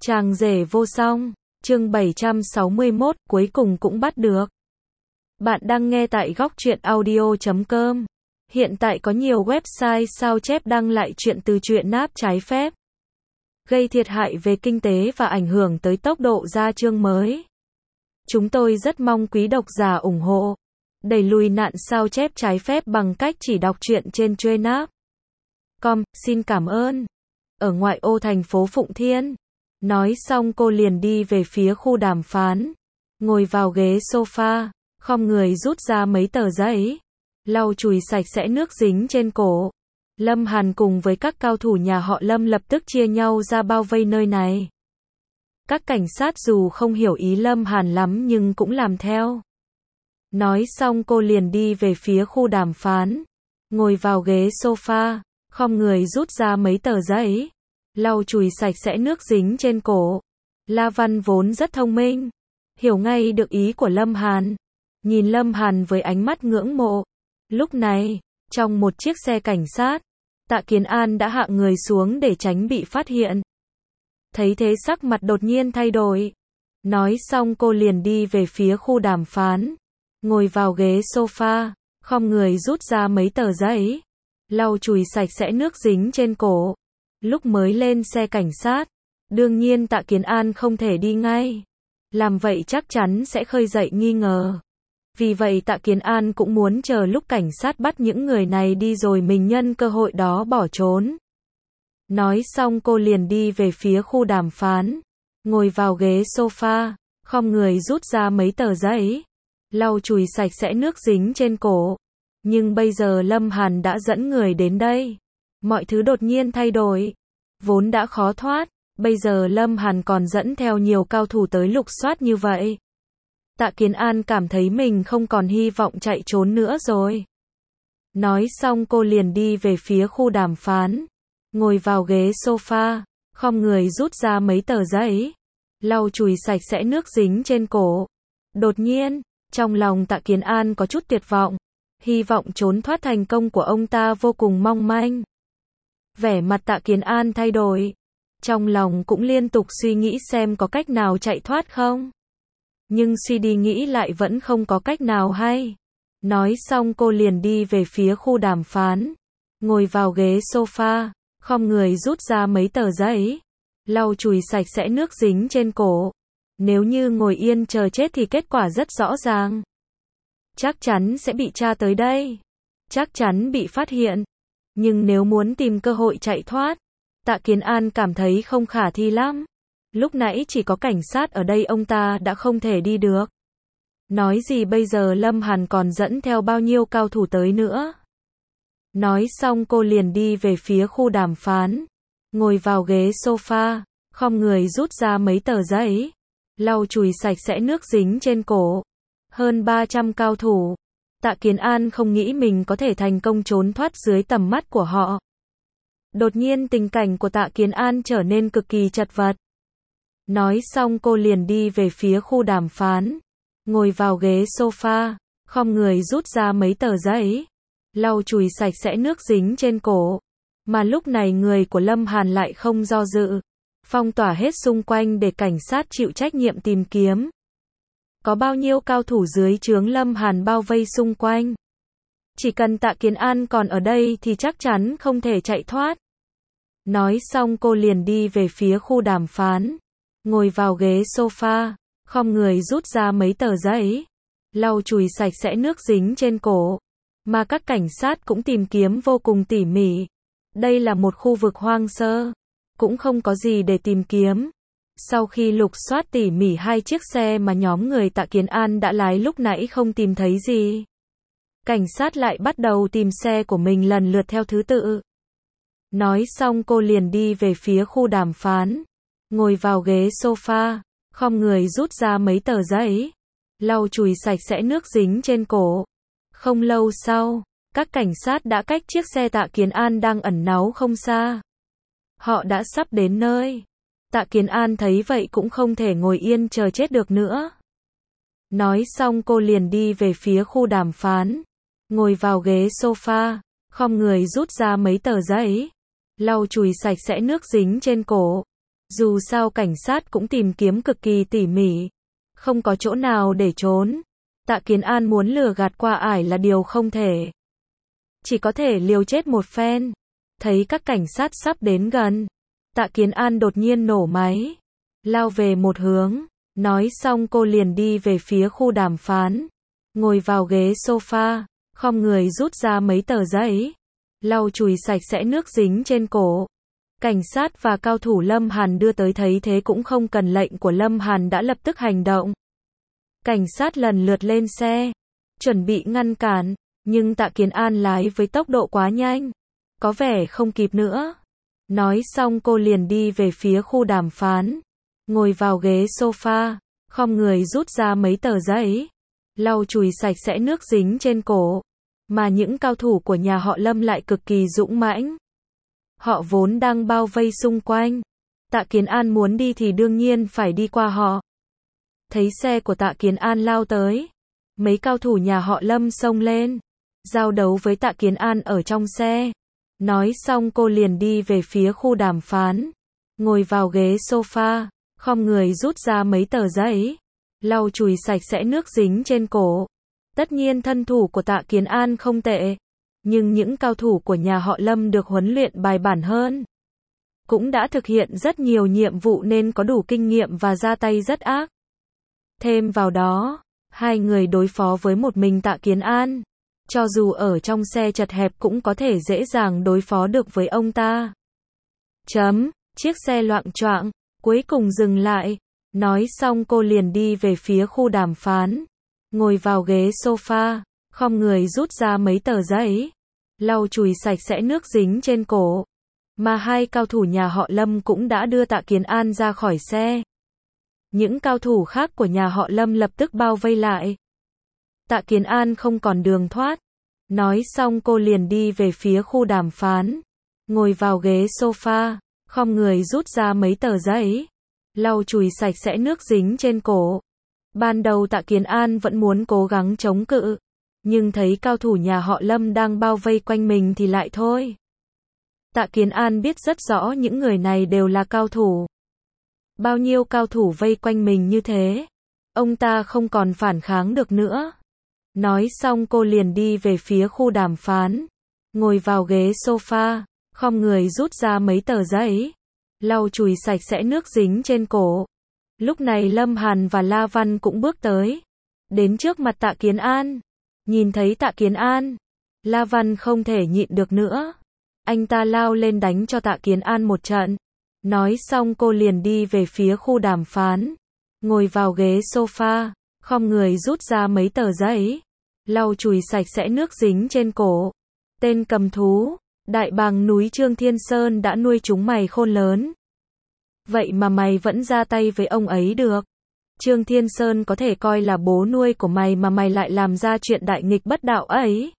Chàng rể vô song, chương 761, cuối cùng cũng bắt được. Bạn đang nghe tại góc truyện audio.com. Hiện tại có nhiều website sao chép đăng lại chuyện từ truyện náp trái phép, gây thiệt hại về kinh tế và ảnh hưởng tới tốc độ ra chương mới. Chúng tôi rất mong quý độc giả ủng hộ, đẩy lùi nạn sao chép trái phép bằng cách chỉ đọc truyện trên Trainap.com. Xin cảm ơn. Ở ngoại ô thành phố Phụng Thiên. Nói xong cô liền đi về phía khu đàm phán, ngồi vào ghế sofa, khom người rút ra mấy tờ giấy, lau chùi sạch sẽ nước dính trên cổ. Lâm Hàn cùng với các cao thủ nhà họ Lâm lập tức chia nhau ra bao vây nơi này. Các cảnh sát dù không hiểu ý Lâm Hàn lắm nhưng cũng làm theo. Nói xong cô liền đi về phía khu đàm phán, ngồi vào ghế sofa, khom người rút ra mấy tờ giấy, lau chùi sạch sẽ nước dính trên cổ. La Văn vốn rất thông minh, hiểu ngay được ý của Lâm Hàn, nhìn Lâm Hàn với ánh mắt ngưỡng mộ. Lúc này, trong một chiếc xe cảnh sát, Tạ Kiến An đã hạ người xuống để tránh bị phát hiện. Thấy thế sắc mặt đột nhiên thay đổi. Nói xong cô liền đi về phía khu đàm phán, ngồi vào ghế sofa, khom người rút ra mấy tờ giấy, lau chùi sạch sẽ nước dính trên cổ. Lúc mới lên xe cảnh sát, đương nhiên Tạ Kiến An không thể đi ngay. Làm vậy chắc chắn sẽ khơi dậy nghi ngờ. Vì vậy Tạ Kiến An cũng muốn chờ lúc cảnh sát bắt những người này đi rồi mình nhân cơ hội đó bỏ trốn. Nói xong cô liền đi về phía khu đàm phán, ngồi vào ghế sofa, khom người rút ra mấy tờ giấy, lau chùi sạch sẽ nước dính trên cổ. Nhưng bây giờ Lâm Hàn đã dẫn người đến đây. Mọi thứ đột nhiên thay đổi. Vốn đã khó thoát, bây giờ Lâm Hàn còn dẫn theo nhiều cao thủ tới lục soát như vậy. Tạ Kiến An cảm thấy mình không còn hy vọng chạy trốn nữa rồi. Nói xong cô liền đi về phía khu đàm phán, ngồi vào ghế sofa, khom người rút ra mấy tờ giấy, lau chùi sạch sẽ nước dính trên cổ. Đột nhiên, trong lòng Tạ Kiến An có chút tuyệt vọng. Hy vọng trốn thoát thành công của ông ta vô cùng mong manh. Vẻ mặt Tạ Kiến An thay đổi. Trong lòng cũng liên tục suy nghĩ xem có cách nào chạy thoát không. Nhưng suy đi nghĩ lại vẫn không có cách nào hay. Nói xong cô liền đi về phía khu đàm phán, ngồi vào ghế sofa, khom người rút ra mấy tờ giấy, lau chùi sạch sẽ nước dính trên cổ. Nếu như ngồi yên chờ chết thì kết quả rất rõ ràng. Chắc chắn sẽ bị tra tới đây. Chắc chắn bị phát hiện. Nhưng nếu muốn tìm cơ hội chạy thoát, Tạ Kiến An cảm thấy không khả thi lắm. Lúc nãy chỉ có cảnh sát ở đây ông ta đã không thể đi được. Nói gì bây giờ Lâm Hàn còn dẫn theo bao nhiêu cao thủ tới nữa. Nói xong cô liền đi về phía khu đàm phán, ngồi vào ghế sofa, khom người rút ra mấy tờ giấy, lau chùi sạch sẽ nước dính trên cổ. Hơn 300 cao thủ. Tạ Kiến An không nghĩ mình có thể thành công trốn thoát dưới tầm mắt của họ. Đột nhiên tình cảnh của Tạ Kiến An trở nên cực kỳ chật vật. Nói xong cô liền đi về phía khu đàm phán, ngồi vào ghế sofa, khom người rút ra mấy tờ giấy, lau chùi sạch sẽ nước dính trên cổ. Mà lúc này người của Lâm Hàn lại không do dự, phong tỏa hết xung quanh để cảnh sát chịu trách nhiệm tìm kiếm. Có bao nhiêu cao thủ dưới trướng Lâm Hàn bao vây xung quanh. Chỉ cần Tạ Kiến An còn ở đây thì chắc chắn không thể chạy thoát. Nói xong cô liền đi về phía khu đàm phán, ngồi vào ghế sofa, khom người rút ra mấy tờ giấy, lau chùi sạch sẽ nước dính trên cổ. Mà các cảnh sát cũng tìm kiếm vô cùng tỉ mỉ. Đây là một khu vực hoang sơ, cũng không có gì để tìm kiếm. Sau khi lục soát tỉ mỉ hai chiếc xe mà nhóm người Tạ Kiến An đã lái lúc nãy không tìm thấy gì. Cảnh sát lại bắt đầu tìm xe của mình lần lượt theo thứ tự. Nói xong cô liền đi về phía khu đàm phán, ngồi vào ghế sofa, khom người rút ra mấy tờ giấy, lau chùi sạch sẽ nước dính trên cổ. Không lâu sau, các cảnh sát đã cách chiếc xe Tạ Kiến An đang ẩn náu không xa. Họ đã sắp đến nơi. Tạ Kiến An thấy vậy cũng không thể ngồi yên chờ chết được nữa. Nói xong cô liền đi về phía khu đàm phán, ngồi vào ghế sofa, khom người rút ra mấy tờ giấy, lau chùi sạch sẽ nước dính trên cổ. Dù sao cảnh sát cũng tìm kiếm cực kỳ tỉ mỉ, không có chỗ nào để trốn. Tạ Kiến An muốn lừa gạt qua ải là điều không thể. Chỉ có thể liều chết một phen. Thấy các cảnh sát sắp đến gần, Tạ Kiến An đột nhiên nổ máy, lao về một hướng. Nói xong cô liền đi về phía khu đàm phán, ngồi vào ghế sofa, khom người rút ra mấy tờ giấy, lau chùi sạch sẽ nước dính trên cổ. Cảnh sát và cao thủ Lâm Hàn đưa tới thấy thế cũng không cần lệnh của Lâm Hàn đã lập tức hành động. Cảnh sát lần lượt lên xe, chuẩn bị ngăn cản, nhưng Tạ Kiến An lái với tốc độ quá nhanh, có vẻ không kịp nữa. Nói xong cô liền đi về phía khu đàm phán, ngồi vào ghế sofa, khom người rút ra mấy tờ giấy, lau chùi sạch sẽ nước dính trên cổ. Mà những cao thủ của nhà họ Lâm lại cực kỳ dũng mãnh. Họ vốn đang bao vây xung quanh. Tạ Kiến An muốn đi thì đương nhiên phải đi qua họ. Thấy xe của Tạ Kiến An lao tới, mấy cao thủ nhà họ Lâm xông lên, giao đấu với Tạ Kiến An ở trong xe. Nói xong cô liền đi về phía khu đàm phán, ngồi vào ghế sofa, khom người rút ra mấy tờ giấy, lau chùi sạch sẽ nước dính trên cổ. Tất nhiên thân thủ của Tạ Kiến An không tệ, nhưng những cao thủ của nhà họ Lâm được huấn luyện bài bản hơn, cũng đã thực hiện rất nhiều nhiệm vụ nên có đủ kinh nghiệm và ra tay rất ác. Thêm vào đó, hai người đối phó với một mình Tạ Kiến An, cho dù ở trong xe chật hẹp cũng có thể dễ dàng đối phó được với ông ta. Chiếc xe loạng choạng, cuối cùng dừng lại. Nói xong cô liền đi về phía khu đàm phán, ngồi vào ghế sofa, khom người rút ra mấy tờ giấy, lau chùi sạch sẽ nước dính trên cổ. Mà hai cao thủ nhà họ Lâm cũng đã đưa Tạ Kiến An ra khỏi xe. Những cao thủ khác của nhà họ Lâm lập tức bao vây lại. Tạ Kiến An không còn đường thoát. Nói xong cô liền đi về phía khu đàm phán, ngồi vào ghế sofa, khom người rút ra mấy tờ giấy, lau chùi sạch sẽ nước dính trên cổ. Ban đầu Tạ Kiến An vẫn muốn cố gắng chống cự, nhưng thấy cao thủ nhà họ Lâm đang bao vây quanh mình thì lại thôi. Tạ Kiến An biết rất rõ những người này đều là cao thủ. Bao nhiêu cao thủ vây quanh mình như thế, ông ta không còn phản kháng được nữa. Nói xong cô liền đi về phía khu đàm phán, ngồi vào ghế sofa, khom người rút ra mấy tờ giấy, lau chùi sạch sẽ nước dính trên cổ. Lúc này Lâm Hàn và La Văn cũng bước tới, đến trước mặt Tạ Kiến An. Nhìn thấy Tạ Kiến An, La Văn không thể nhịn được nữa. Anh ta lao lên đánh cho Tạ Kiến An một trận. Nói xong cô liền đi về phía khu đàm phán, ngồi vào ghế sofa, khom người rút ra mấy tờ giấy, lau chùi sạch sẽ nước dính trên cổ. Tên cầm thú, đại bàng núi Trương Thiên Sơn đã nuôi chúng mày khôn lớn. Vậy mà mày vẫn ra tay với ông ấy được. Trương Thiên Sơn có thể coi là bố nuôi của mày mà mày lại làm ra chuyện đại nghịch bất đạo ấy.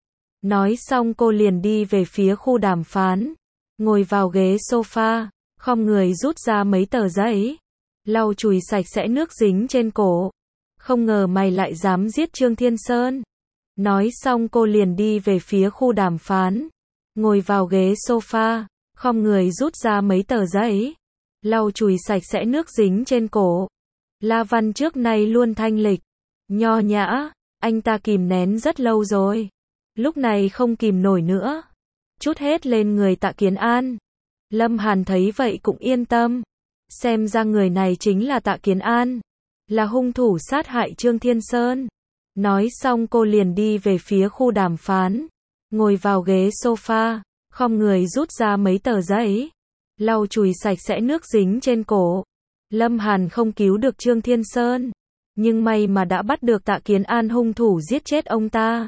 Nói xong cô liền đi về phía khu đàm phán, ngồi vào ghế sofa, khom người rút ra mấy tờ giấy, lau chùi sạch sẽ nước dính trên cổ. Không ngờ mày lại dám giết Trương Thiên Sơn. Nói xong cô liền đi về phía khu đàm phán, ngồi vào ghế sofa, khom người rút ra mấy tờ giấy, lau chùi sạch sẽ nước dính trên cổ. La Văn trước nay luôn thanh lịch, nho nhã, anh ta kìm nén rất lâu rồi. Lúc này không kìm nổi nữa, trút hết lên người Tạ Kiến An. Lâm Hàn thấy vậy cũng yên tâm. Xem ra người này chính là Tạ Kiến An, là hung thủ sát hại Trương Thiên Sơn. Nói xong cô liền đi về phía khu đàm phán, ngồi vào ghế sofa, khom người rút ra mấy tờ giấy, lau chùi sạch sẽ nước dính trên cổ. Lâm Hàn không cứu được Trương Thiên Sơn, nhưng may mà đã bắt được Tạ Kiến An hung thủ giết chết ông ta.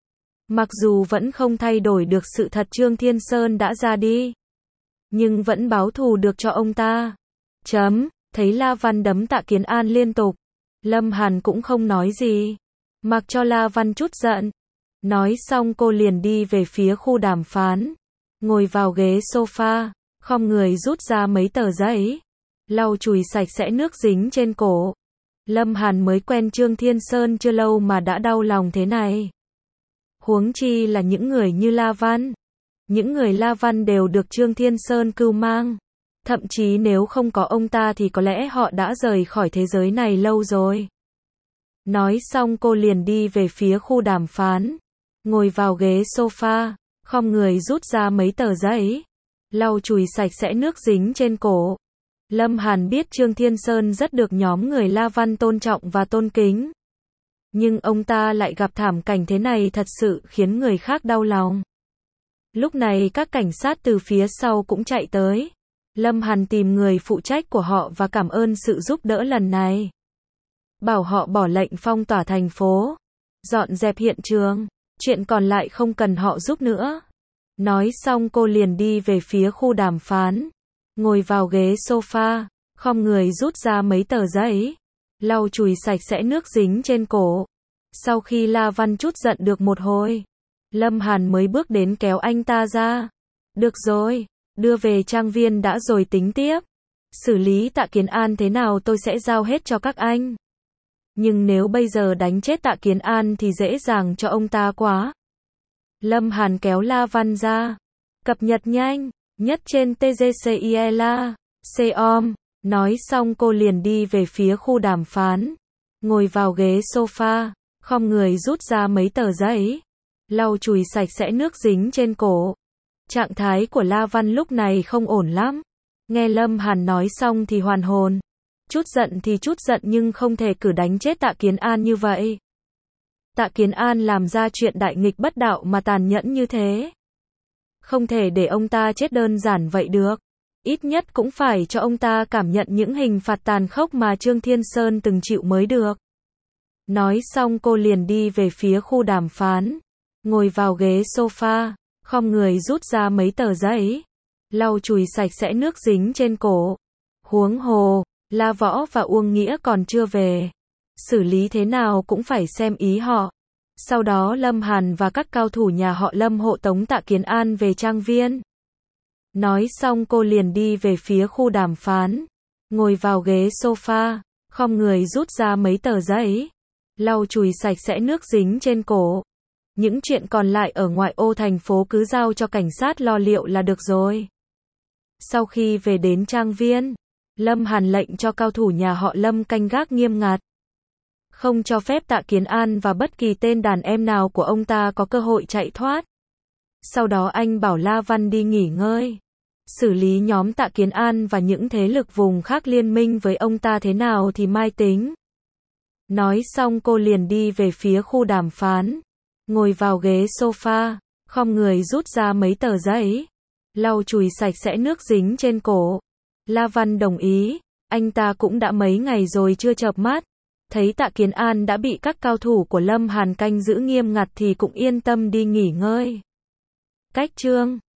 Mặc dù vẫn không thay đổi được sự thật Trương Thiên Sơn đã ra đi, nhưng vẫn báo thù được cho ông ta. Thấy La Văn đấm Tạ Kiến An liên tục, Lâm Hàn cũng không nói gì, mặc cho La Văn chút giận. Nói xong cô liền đi về phía khu đàm phán, ngồi vào ghế sofa, khom người rút ra mấy tờ giấy, lau chùi sạch sẽ nước dính trên cổ. Lâm Hàn mới quen Trương Thiên Sơn chưa lâu mà đã đau lòng thế này. Huống chi là những người như La Văn. Những người La Văn đều được Trương Thiên Sơn cưu mang. Thậm chí nếu không có ông ta thì có lẽ họ đã rời khỏi thế giới này lâu rồi. Nói xong cô liền đi về phía khu đàm phán. Ngồi vào ghế sofa, khom người rút ra mấy tờ giấy. Lau chùi sạch sẽ nước dính trên cổ. Lâm Hàn biết Trương Thiên Sơn rất được nhóm người La Văn tôn trọng và tôn kính. Nhưng ông ta lại gặp thảm cảnh thế này thật sự khiến người khác đau lòng. Lúc này các cảnh sát từ phía sau cũng chạy tới. Lâm Hàn tìm người phụ trách của họ và cảm ơn sự giúp đỡ lần này. Bảo họ bỏ lệnh phong tỏa thành phố, dọn dẹp hiện trường, chuyện còn lại không cần họ giúp nữa. Nói xong cô liền đi về phía khu đàm phán. Ngồi vào ghế sofa, khom người rút ra mấy tờ giấy. Lau chùi sạch sẽ nước dính trên cổ. Sau khi La Văn chút giận được một hồi, Lâm Hàn mới bước đến kéo anh ta ra. Được rồi, đưa về trang viên đã rồi tính tiếp. Xử lý Tạ Kiến An thế nào tôi sẽ giao hết cho các anh. Nhưng nếu bây giờ đánh chết Tạ Kiến An thì dễ dàng cho ông ta quá. Lâm Hàn kéo La Văn ra. Cập nhật nhanh, nhất trên TGCIELA.com. Nói xong cô liền đi về phía khu đàm phán. Ngồi vào ghế sofa, khom người rút ra mấy tờ giấy. Lau chùi sạch sẽ nước dính trên cổ. Trạng thái của La Văn lúc này không ổn lắm. Nghe Lâm Hàn nói xong thì hoàn hồn. Chút giận thì chút giận nhưng không thể cử đánh chết Tạ Kiến An như vậy. Tạ Kiến An làm ra chuyện đại nghịch bất đạo mà tàn nhẫn như thế. Không thể để ông ta chết đơn giản vậy được. Ít nhất cũng phải cho ông ta cảm nhận những hình phạt tàn khốc mà Trương Thiên Sơn từng chịu mới được. Nói xong cô liền đi về phía khu đàm phán. Ngồi vào ghế sofa, khom người rút ra mấy tờ giấy. Lau chùi sạch sẽ nước dính trên cổ. Huống hồ, La Võ và Uông Nghĩa còn chưa về. Xử lý thế nào cũng phải xem ý họ. Sau đó Lâm Hàn và các cao thủ nhà họ Lâm hộ tống Tạ Kiến An về trang viên. Nói xong cô liền đi về phía khu đàm phán. Ngồi vào ghế sofa, khom người rút ra mấy tờ giấy. Lau chùi sạch sẽ nước dính trên cổ. Những chuyện còn lại ở ngoại ô thành phố cứ giao cho cảnh sát lo liệu là được rồi. Sau khi về đến trang viên, Lâm Hàn lệnh cho cao thủ nhà họ Lâm canh gác nghiêm ngặt. Không cho phép Tạ Kiến An và bất kỳ tên đàn em nào của ông ta có cơ hội chạy thoát. Sau đó anh bảo La Văn đi nghỉ ngơi. Xử lý nhóm Tạ Kiến An và những thế lực vùng khác liên minh với ông ta thế nào thì mai tính. Nói xong cô liền đi về phía khu đàm phán. Ngồi vào ghế sofa, khom người rút ra mấy tờ giấy. Lau chùi sạch sẽ nước dính trên cổ. La Văn đồng ý, anh ta cũng đã mấy ngày rồi chưa chợp mắt. Thấy Tạ Kiến An đã bị các cao thủ của Lâm Hàn canh giữ nghiêm ngặt thì cũng yên tâm đi nghỉ ngơi. Cách chương